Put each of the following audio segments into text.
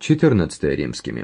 14 римскими.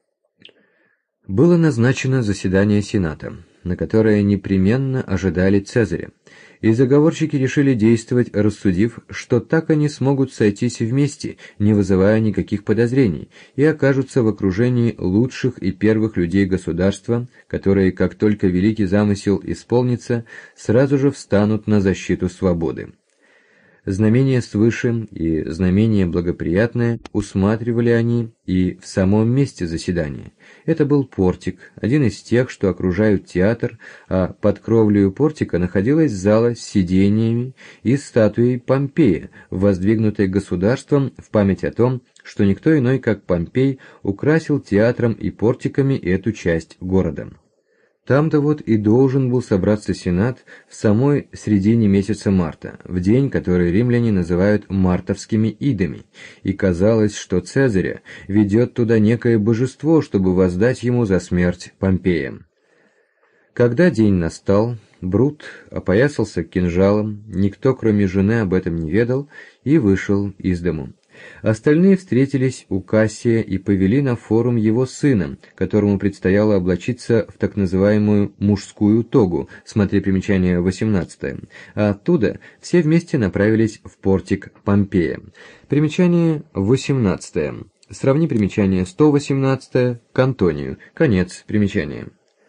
Было назначено заседание Сената, на которое непременно ожидали Цезаря, и заговорщики решили действовать, рассудив, что так они смогут сойтись вместе, не вызывая никаких подозрений, и окажутся в окружении лучших и первых людей государства, которые, как только великий замысел исполнится, сразу же встанут на защиту свободы. Знамение свыше и знамение благоприятное усматривали они и в самом месте заседания. Это был портик, один из тех, что окружают театр, а под кровлею портика находилась зала с сидениями и статуей Помпея, воздвигнутой государством в память о том, что никто иной, как Помпей, украсил театром и портиками эту часть города. Там-то вот и должен был собраться Сенат в самой середине месяца марта, в день, который римляне называют мартовскими идами, и казалось, что Цезаря ведет туда некое божество, чтобы воздать ему за смерть Помпея. Когда день настал, Брут опоясался кинжалом, никто кроме жены об этом не ведал, и вышел из дому. Остальные встретились у Кассия и повели на форум его сына, которому предстояло облачиться в так называемую мужскую тогу, смотри примечание 18, а оттуда все вместе направились в портик Помпея. Примечание 18. Сравни примечание 118 к Антонию. Конец примечания.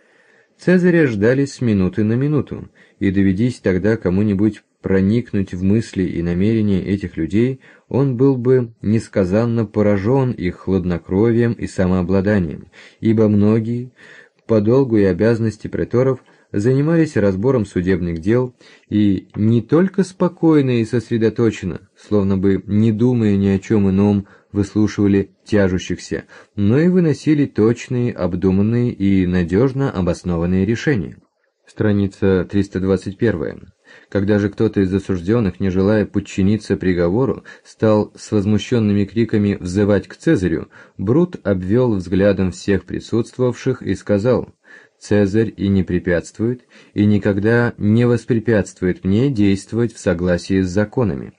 Цезаря ждали с минуты на минуту, и доведись тогда кому-нибудь проникнуть в мысли и намерения этих людей, он был бы несказанно поражен их хладнокровием и самообладанием, ибо многие, по долгу и обязанности преторов, занимались разбором судебных дел и не только спокойно и сосредоточенно, словно бы не думая ни о чем ином, выслушивали тяжущихся, но и выносили точные, обдуманные и надежно обоснованные решения. Страница 321. Когда же кто-то из осужденных, не желая подчиниться приговору, стал с возмущенными криками взывать к Цезарю, Брут обвел взглядом всех присутствовавших и сказал: «Цезарь и не препятствует, и никогда не воспрепятствует мне действовать в согласии с законами.